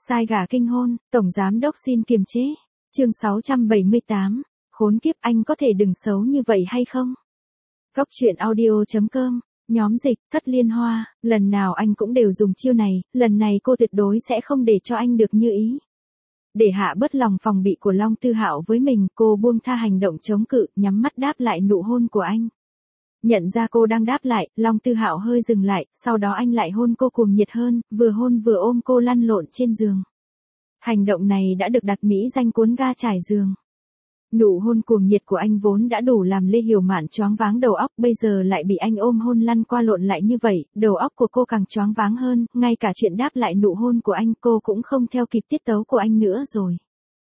Sai gà kinh hôn, tổng giám đốc xin kiềm chế. Chương 678, khốn kiếp, anh có thể đừng xấu như vậy hay không? Góc truyện audio.com, nhóm dịch, Thất Liên Hoa, lần nào anh cũng đều dùng chiêu này, lần này cô tuyệt đối sẽ không để cho anh được như ý. Để hạ bớt lòng phòng bị của Long Tư Hạo với mình, cô buông tha hành động chống cự, nhắm mắt đáp lại nụ hôn của anh. Nhận ra cô đang đáp lại, Long Tư Hạo hơi dừng lại, sau đó anh lại hôn cô cuồng nhiệt hơn, vừa hôn vừa ôm cô lăn lộn trên giường. Hành động này đã được đặt mỹ danh cuốn ga trải giường. Nụ hôn cuồng nhiệt của anh vốn đã đủ làm Lê Hiểu Mạn choáng váng đầu óc, bây giờ lại bị anh ôm hôn lăn qua lộn lại như vậy, đầu óc của cô càng choáng váng hơn, ngay cả chuyện đáp lại nụ hôn của anh cô cũng không theo kịp tiết tấu của anh nữa rồi.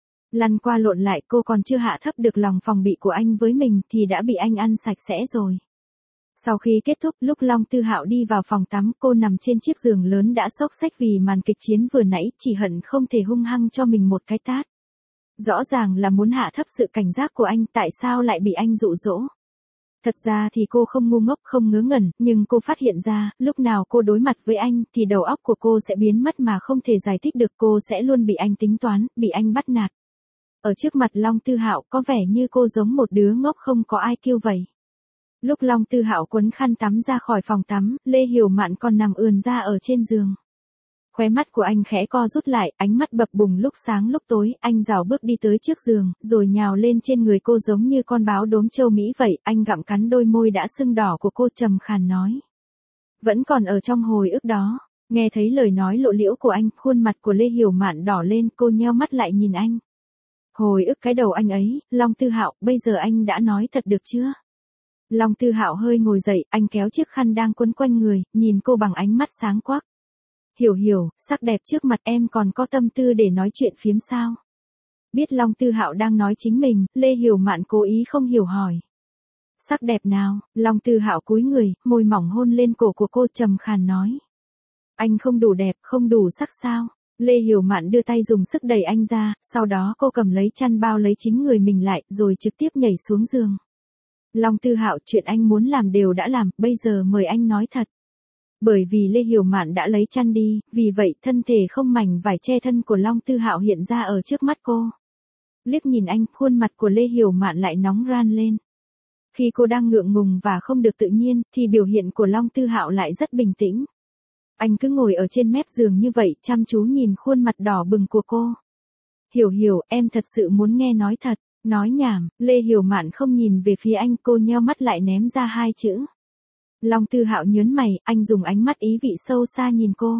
Lăn qua lộn lại, cô còn chưa hạ thấp được lòng phòng bị của anh với mình thì đã bị anh ăn sạch sẽ rồi. Sau khi kết thúc, lúc Long Tư Hạo đi vào phòng tắm, cô nằm trên chiếc giường lớn đã xốc xách vì màn kịch chiến vừa nãy, chỉ hận không thể hung hăng cho mình một cái tát. Rõ ràng là muốn hạ thấp sự cảnh giác của anh, tại sao lại bị anh dụ dỗ? Thật ra thì cô không ngu ngốc không ngớ ngẩn, nhưng cô phát hiện ra, lúc nào cô đối mặt với anh thì đầu óc của cô sẽ biến mất mà không thể giải thích được, cô sẽ luôn bị anh tính toán, bị anh bắt nạt. Ở trước mặt Long Tư Hạo có vẻ như cô giống một đứa ngốc không có ai kêu vậy. Lúc Long Tư Hạo quấn khăn tắm ra khỏi phòng tắm, Lê Hiểu Mạn còn nằm ườn ra ở trên giường. Khóe mắt của anh khẽ co rút lại, ánh mắt bập bùng lúc sáng lúc tối, anh rảo bước đi tới trước giường, rồi nhào lên trên người cô giống như con báo đốm châu Mỹ vậy, anh gặm cắn đôi môi đã sưng đỏ của cô trầm khàn nói. Vẫn còn ở trong hồi ức đó, nghe thấy lời nói lộ liễu của anh, khuôn mặt của Lê Hiểu Mạn đỏ lên, cô nheo mắt lại nhìn anh. Hồi ức cái đầu anh ấy, Long Tư Hạo, bây giờ anh đã nói thật được chưa? Long Tư Hạo hơi ngồi dậy, anh kéo chiếc khăn đang quấn quanh người, nhìn cô bằng ánh mắt sáng quắc. Hiểu, sắc đẹp trước mặt em còn có tâm tư để nói chuyện phiếm sao? Biết Long Tư Hạo đang nói chính mình, Lê Hiểu Mạn cố ý không hiểu hỏi. Sắc đẹp nào? Long Tư Hạo cúi người, môi mỏng hôn lên cổ của cô trầm khàn nói. Anh không đủ đẹp, không đủ sắc sao? Lê Hiểu Mạn đưa tay dùng sức đẩy anh ra, sau đó cô cầm lấy chăn bao lấy chính người mình lại, rồi trực tiếp nhảy xuống giường. Long Tư Hạo, chuyện anh muốn làm đều đã làm, bây giờ mời anh nói thật. Bởi vì Lê Hiểu Mạn đã lấy chăn đi, vì vậy thân thể không mảnh vải che thân của Long Tư Hạo hiện ra ở trước mắt cô. Liếc nhìn anh, khuôn mặt của Lê Hiểu Mạn lại nóng ran lên. Khi cô đang ngượng ngùng và không được tự nhiên, thì biểu hiện của Long Tư Hạo lại rất bình tĩnh. Anh cứ ngồi ở trên mép giường như vậy, chăm chú nhìn khuôn mặt đỏ bừng của cô. Hiểu, em thật sự muốn nghe nói thật. Nói nhảm, Lê Hiểu Mạn không nhìn về phía anh, cô nheo mắt lại ném ra hai chữ. Long Tư Hạo nhớn mày, anh dùng ánh mắt ý vị sâu xa nhìn cô.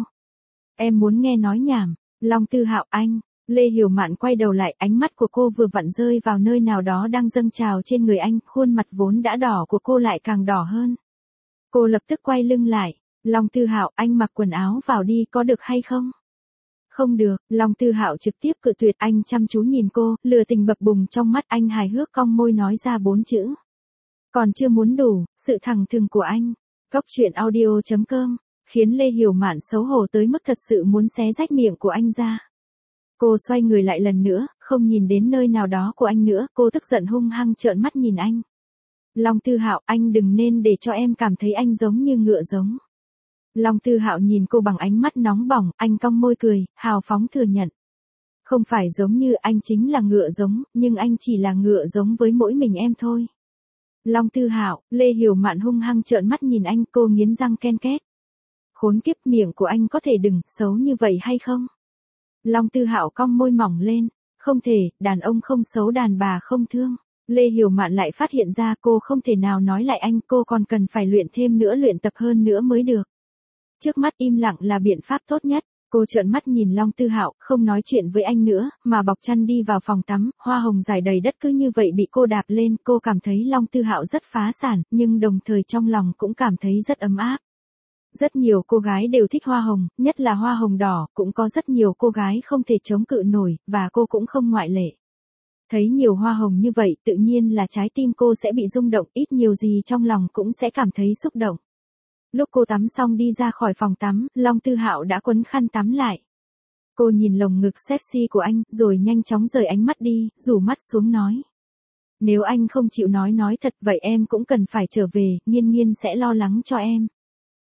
Em muốn nghe nói nhảm. Long Tư Hạo, anh. Lê Hiểu Mạn quay đầu lại, ánh mắt của cô vừa vặn rơi vào nơi nào đó đang dâng trào trên người anh, khuôn mặt vốn đã đỏ của cô lại càng đỏ hơn. Cô lập tức quay lưng lại. Long Tư Hạo, anh mặc quần áo vào đi có được hay không? Không được, Long Tư Hạo trực tiếp cự tuyệt, anh chăm chú nhìn cô, lửa tình bập bùng trong mắt, anh hài hước cong môi nói ra 4 chữ. Còn chưa muốn đủ, sự thẳng thừng của anh. Góc truyện audio.com, khiến Lê Hiểu Mạn xấu hổ tới mức thật sự muốn xé rách miệng của anh ra. Cô xoay người lại lần nữa, không nhìn đến nơi nào đó của anh nữa, cô tức giận hung hăng trợn mắt nhìn anh. Long Tư Hạo, anh đừng nên để cho em cảm thấy anh giống như ngựa giống. Long Tư Hạo nhìn cô bằng ánh mắt nóng bỏng, anh cong môi cười, hào phóng thừa nhận. Không phải giống như anh chính là ngựa giống, nhưng anh chỉ là ngựa giống với mỗi mình em thôi. Long Tư Hạo, Lê Hiểu Mạn hung hăng trợn mắt nhìn anh, cô nghiến răng ken két. Khốn kiếp, miệng của anh có thể đừng xấu như vậy hay không? Long Tư Hạo cong môi mỏng lên, không thể, đàn ông không xấu đàn bà không thương. Lê Hiểu Mạn lại phát hiện ra cô không thể nào nói lại anh, cô còn cần phải luyện thêm nữa, luyện tập hơn nữa mới được. Trước mắt im lặng là biện pháp tốt nhất. Cô trợn mắt nhìn Long Tư Hạo, không nói chuyện với anh nữa, mà bọc chăn đi vào phòng tắm, hoa hồng dài đầy đất cứ như vậy bị cô đạp lên, cô cảm thấy Long Tư Hạo rất phá sản, nhưng đồng thời trong lòng cũng cảm thấy rất ấm áp. Rất nhiều cô gái đều thích hoa hồng, nhất là hoa hồng đỏ, cũng có rất nhiều cô gái không thể chống cự nổi, và cô cũng không ngoại lệ. Thấy nhiều hoa hồng như vậy, tự nhiên là trái tim cô sẽ bị rung động, ít nhiều gì trong lòng cũng sẽ cảm thấy xúc động. Lúc cô tắm xong đi ra khỏi phòng tắm, Long Tư Hạo đã quấn khăn tắm lại. Cô nhìn lồng ngực sexy của anh, rồi nhanh chóng rời ánh mắt đi, rủ mắt xuống nói. Nếu anh không chịu nói thật vậy em cũng cần phải trở về, Nghiên Nghiên sẽ lo lắng cho em.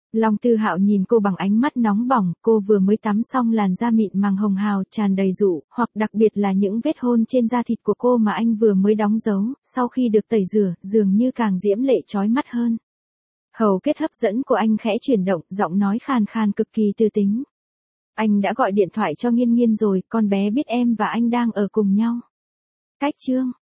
Long Tư Hạo nhìn cô bằng ánh mắt nóng bỏng, cô vừa mới tắm xong làn da mịn màng hồng hào tràn đầy dụ, hoặc đặc biệt là những vết hôn trên da thịt của cô mà anh vừa mới đóng dấu, sau khi được tẩy rửa, dường như càng diễm lệ chói mắt hơn. Hầu kết hấp dẫn của anh khẽ chuyển động, giọng nói khàn khàn cực kỳ tư tính. Anh đã gọi điện thoại cho Nghiên Nghiên rồi, con bé biết em và anh đang ở cùng nhau. Cách chương